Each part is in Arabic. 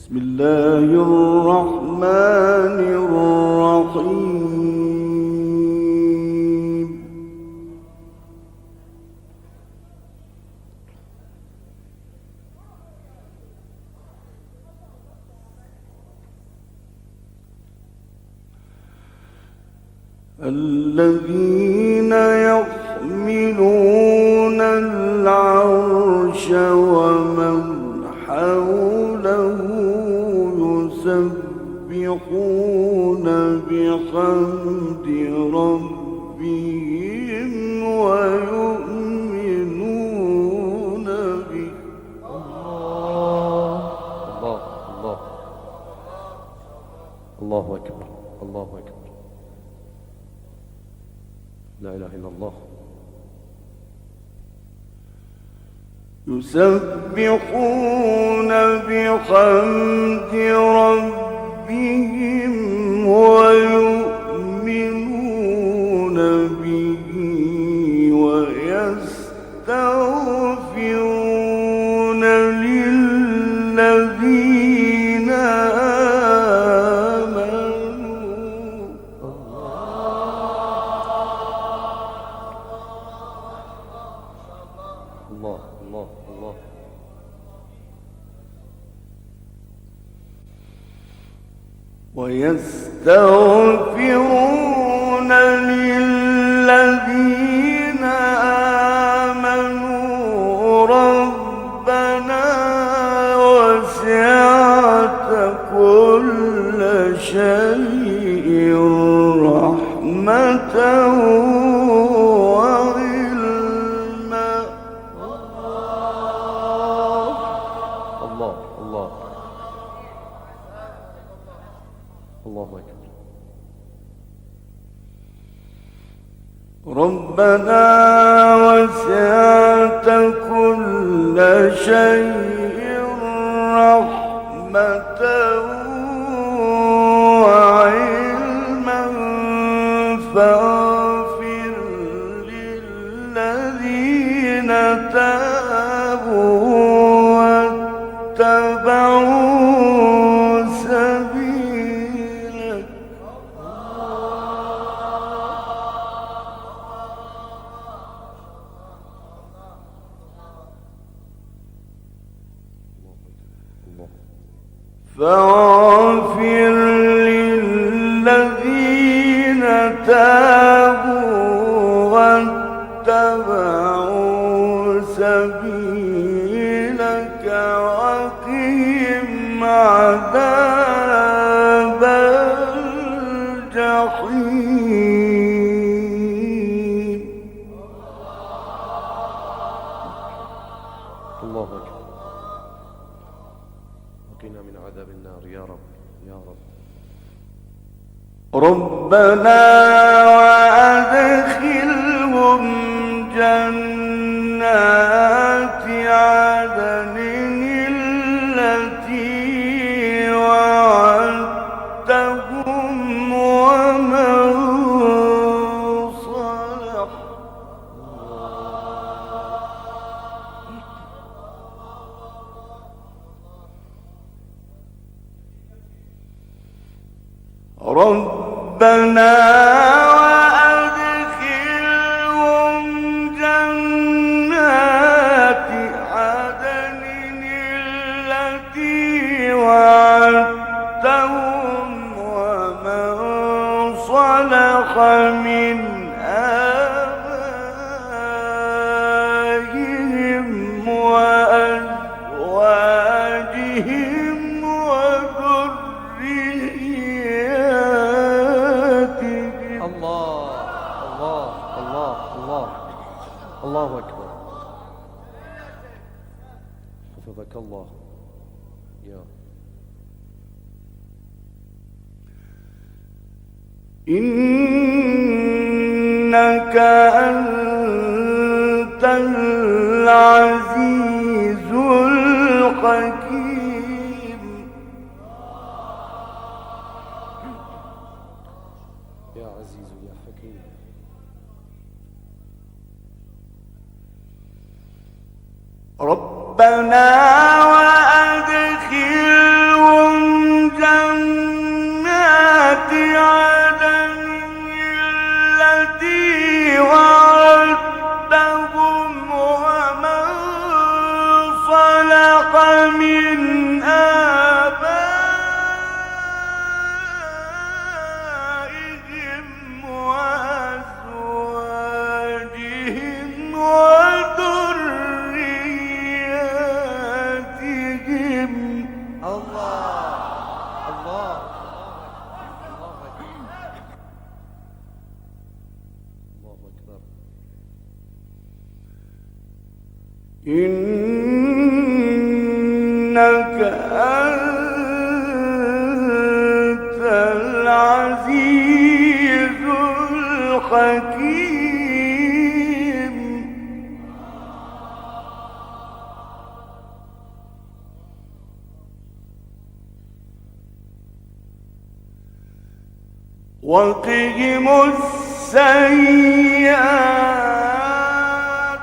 بسم الله الرحمن الرحيم. الذين يحملون العرش ومن حوله يسبحون بحمد ربهم ويؤمنون به. الله أكبر، الله أكبر، لا إله إلا الله. يسبحون بحمد ربهم ويؤمنون به ويستغفرون للذين آمنوا. الله الله الله. ويستغفرون للذين آمنوا ربنا وسعت كل شيء رحمة وعلما. الله الله الله أكبر. ربنا وسعت كل شيء رحمة وعلما فاغفر للذين تابوا واتبعوا سبيلك. فاغفر للذين تابوا واتبعوا سبيلك وقهم عذاب الجحيم. الله أكبر. وقنا من عذاب النار يا رب يا رب. ربنا وأدخلهم جنات عدن التي وعدتهم ومن صلح. ربنا وأدخلهم جنات عدن التي وعدتهم ومن صلح من آبائهم وأزواجهم وذرياتهم. الله الله الله الله الله أكبر. حفظك الله يا إنك أنت العزيز الحكيم. يا عزيز يا حكيم. ربنا وأدخلهم الله الله الله أكبر. إنك أنت العزيز الحكيم. وقهم السيئات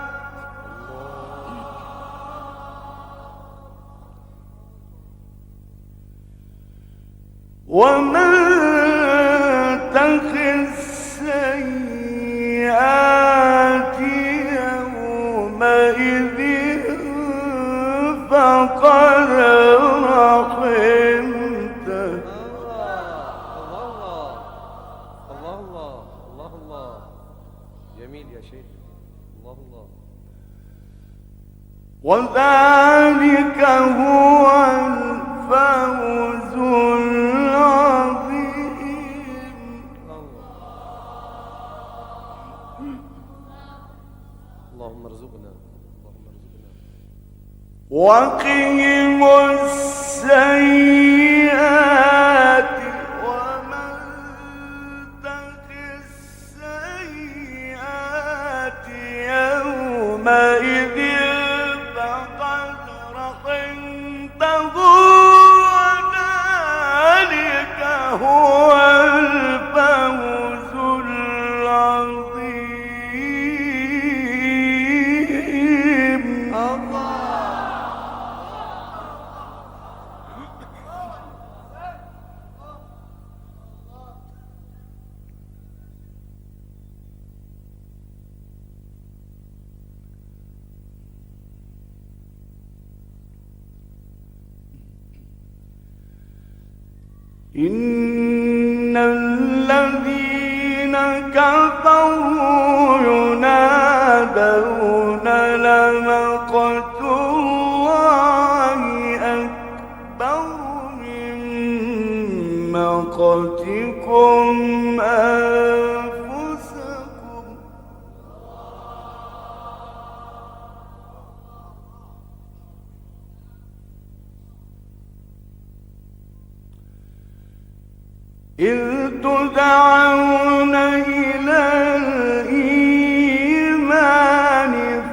ومن تق السيئات يومئذ فقد رحمته. الله جميل يا شيخ. الله وذلك هو الفوز العظيم. اللهم ارزقنا. وقهم السيئات ومن تق السيئات يومئذ فقد رحمته. وذلك هو الفوز العظيم. إن الذين كفروا ينادون لمقت الله أكبر من مقتكم أنفسكم. إذ تدعون إلى الإيمان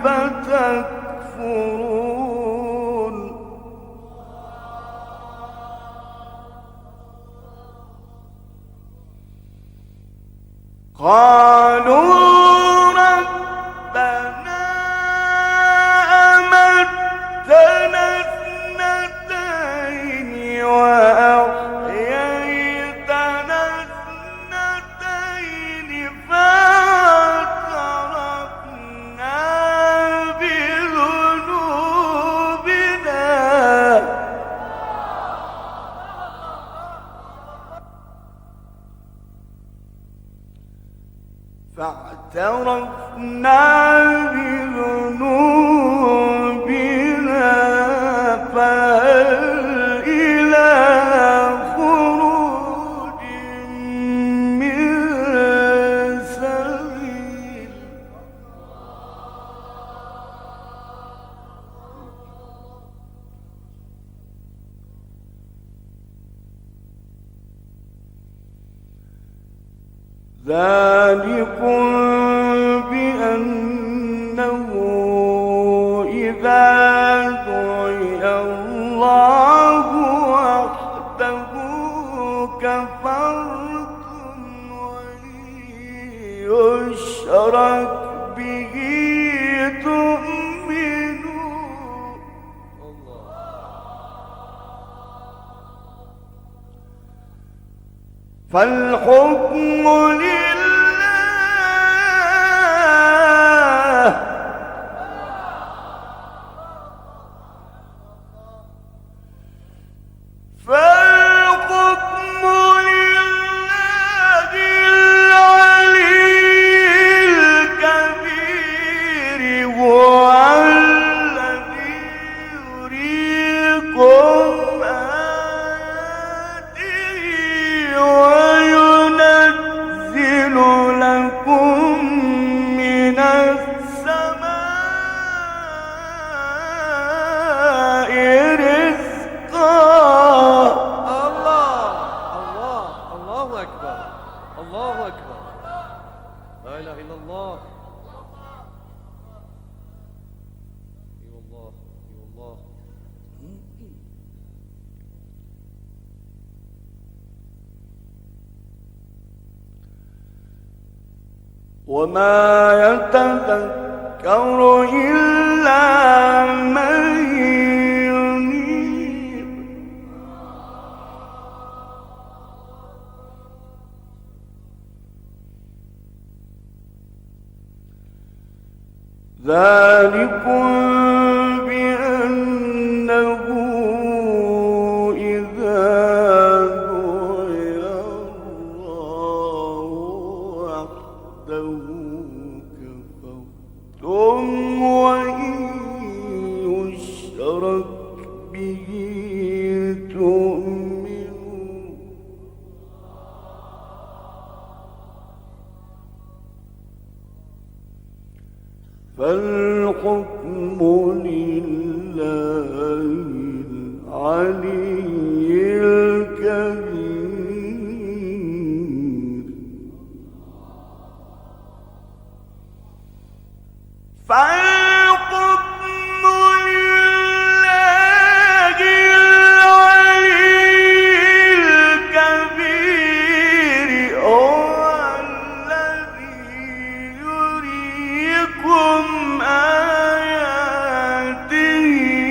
فتكفرون. قالوا ربنا أمتنا اثنتين وأحييتنا اثنتين فاعترفنا بذنوبنا فهل إلى خروج من سبيل. ذلكم بأنه إذا دعي الله وحده كفرتم وإن يشرك به تؤمنون. فالحكم لله فالحكم لله العلي الكبير. هو الذي يريكم وما يتذكر إلا من ينيب ذلكم بأنه إذا دعي الله وحده كفرتم وإن يشرك به تؤمنون فالحكم لله العلي الكبير فالحكم لله العلي الكبير هو الذي يريكم آياته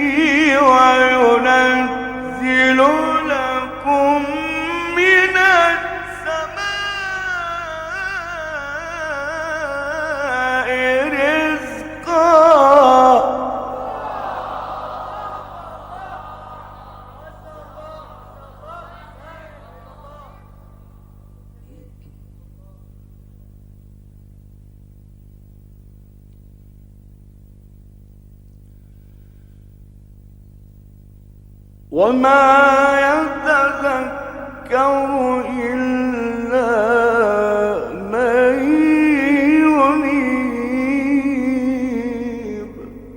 وينزل لكم من السماء رزقا وما يتذكر إلا من ينيب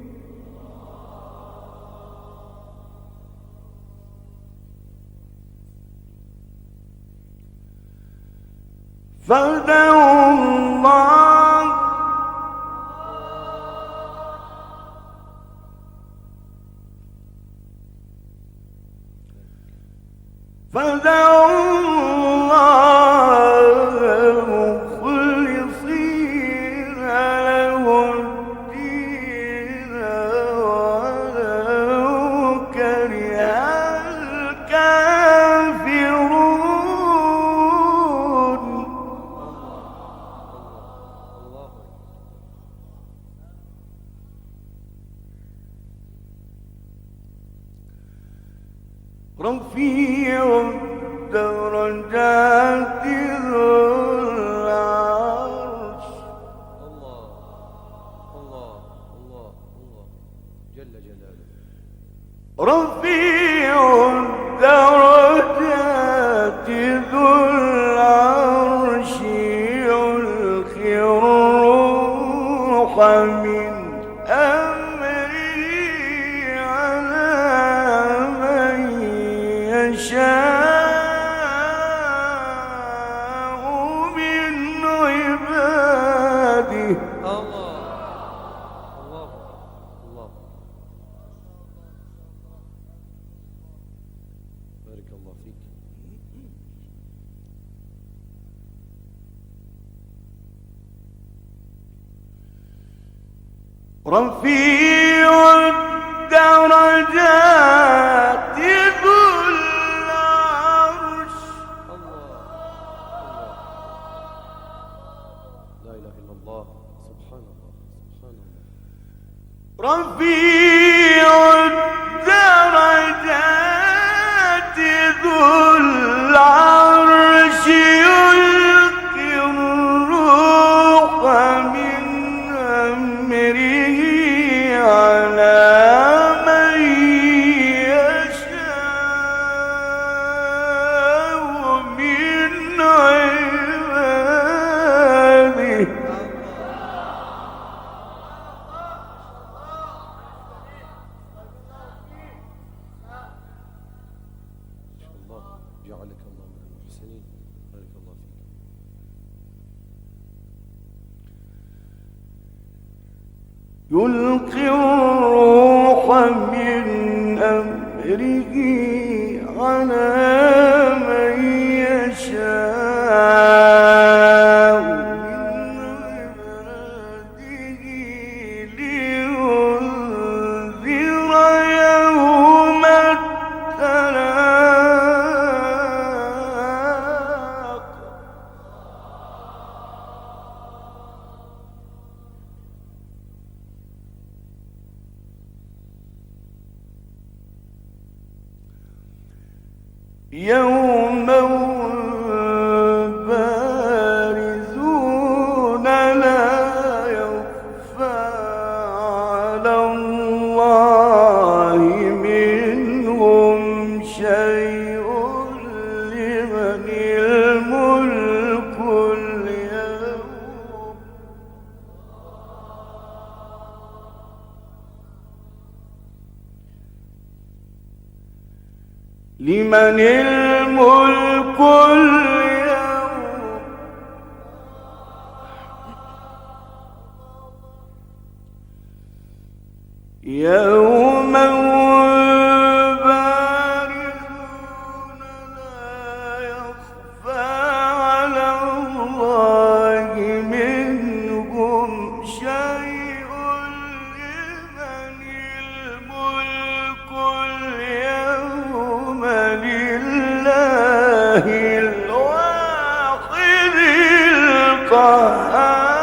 فادعوا الله مخلصين له الدين ولو كره الكافرون الله رفيع الدرجات ذو العرش الله الله الله الله جل جلاله رفيع الدرجات ذو العرش يلقي الروح من أمره على من يشاء من عباده الله الله الله بارك الله فيك رفيع الدرجات ذو العرش الله الله لا إله إلا الله سبحان الله سبحان الله رفيع الدرجات ذو العرش يلقي الروح من أمره على من يشاء من عباده إن شاء الله جعلك الله من المحسنين بارك الله فيك يلقي الروح من أمره على من يشاء من يوم بارزون لا يخفى على الله منهم شيء لمن الملك اليوم لمن الملك اليوم يوم بارزون لا يخفى على الله منهم شيء لمن الملك اليوم لله الواحد القهار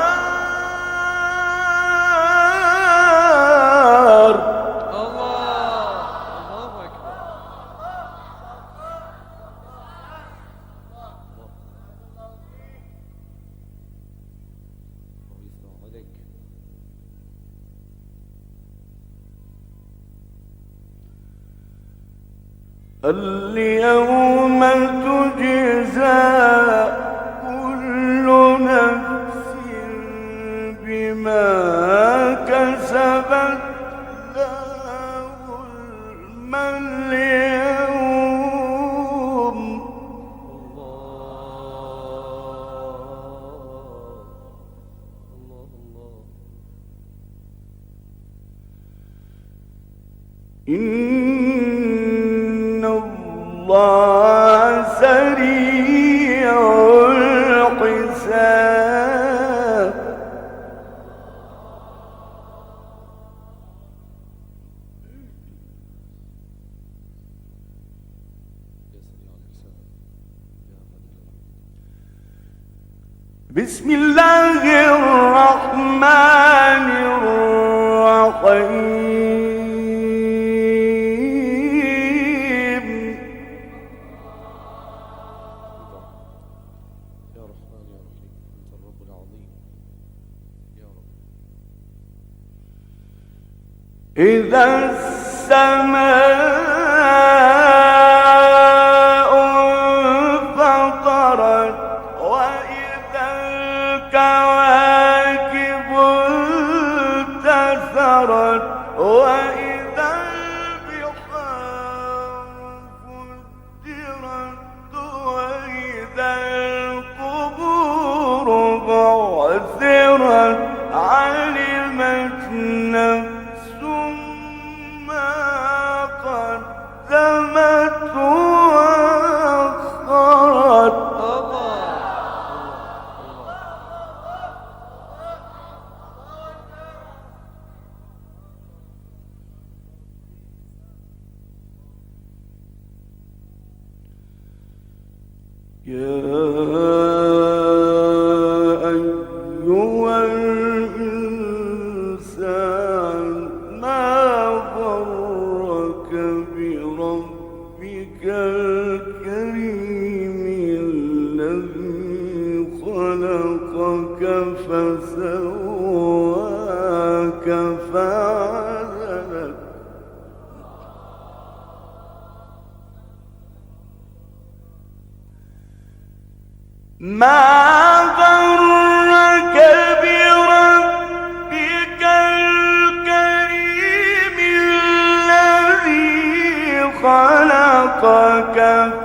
اليوم تجزى كل نفس بما كسبت لا ظلم اليوم إن الله سريع الحساب بسم الله الرحمن الرحيم يا رحمن يا رحيم أنت الرب العظيم يا رب. إذا السماء انفطرت وإذا الكواكب انتثرت وإذا البحار فجرت وإذا القبور بعثرت علمت نفس ما قدمت وأخرت يا أيها الإنسان ما غرك بربك الكريم الذي خلقك فسواك فعدلك ما غرك بربك الكريم الذي خلقك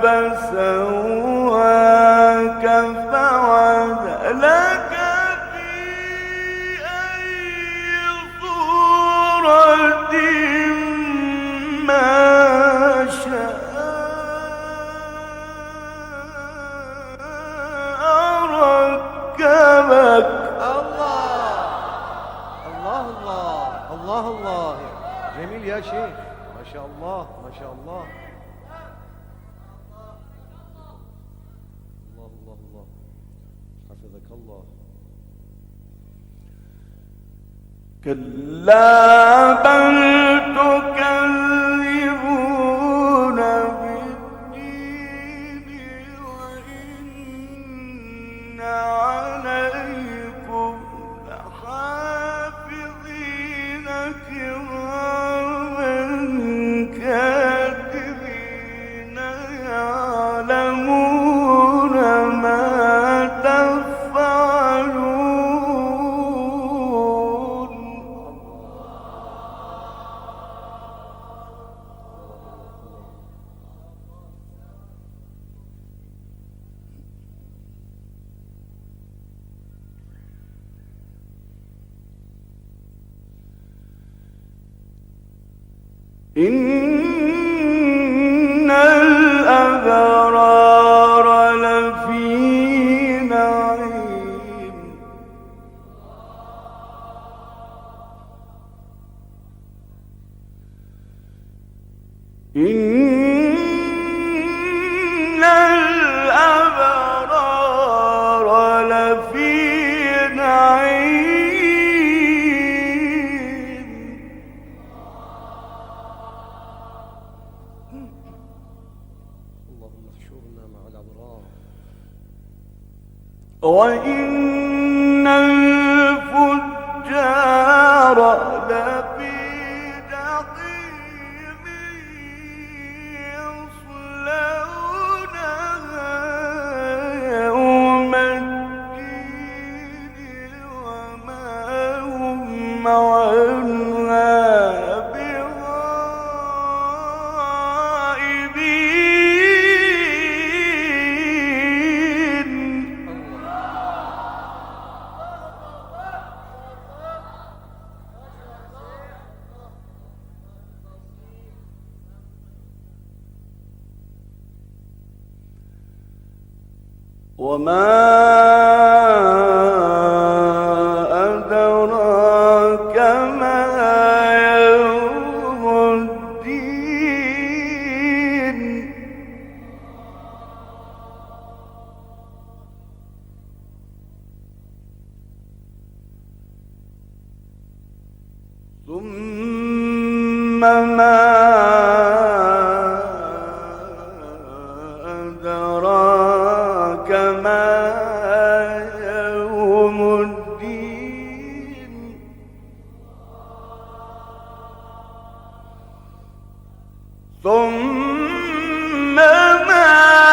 فسواك فعدلك في أي صورة ما شاء ركبك الله جميل يا شيخ ما شاء الله ما شاء الله. الله حفظك الله. كلا بل تكذبون بالدين إن الأبرار لفي نعيم إن الأبرار لفي نعيم اللهم احشرنا مع الأبرار. وإن الفجار لفي جحيم يصلونها يوم الدين وما هم عنها بغائبين. وما أدراك ما يوم الدين. ثم ما أدراك ما يوم الدين. ثم ما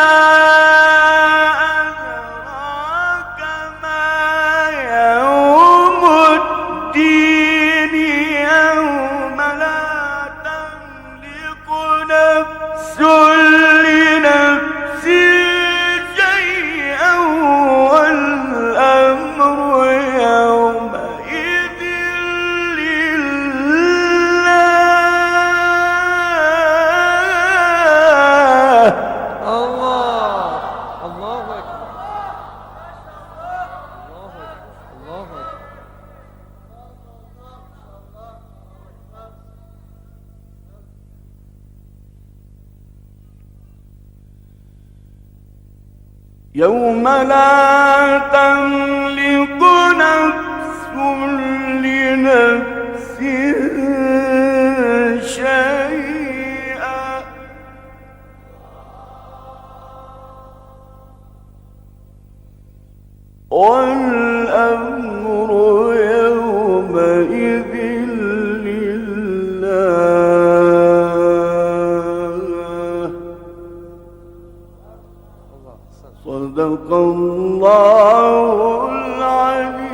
أدراك ما يوم الدين. يوم لا تملك نفس لنفس شيئا والأمر يومئذ لله. الله الله أكبر. الله أكبر. الله أكبر. يوم لا تملك نفس لنفس شيئا والأمر يومئذ لله. الله أحسن. صدق الله العلي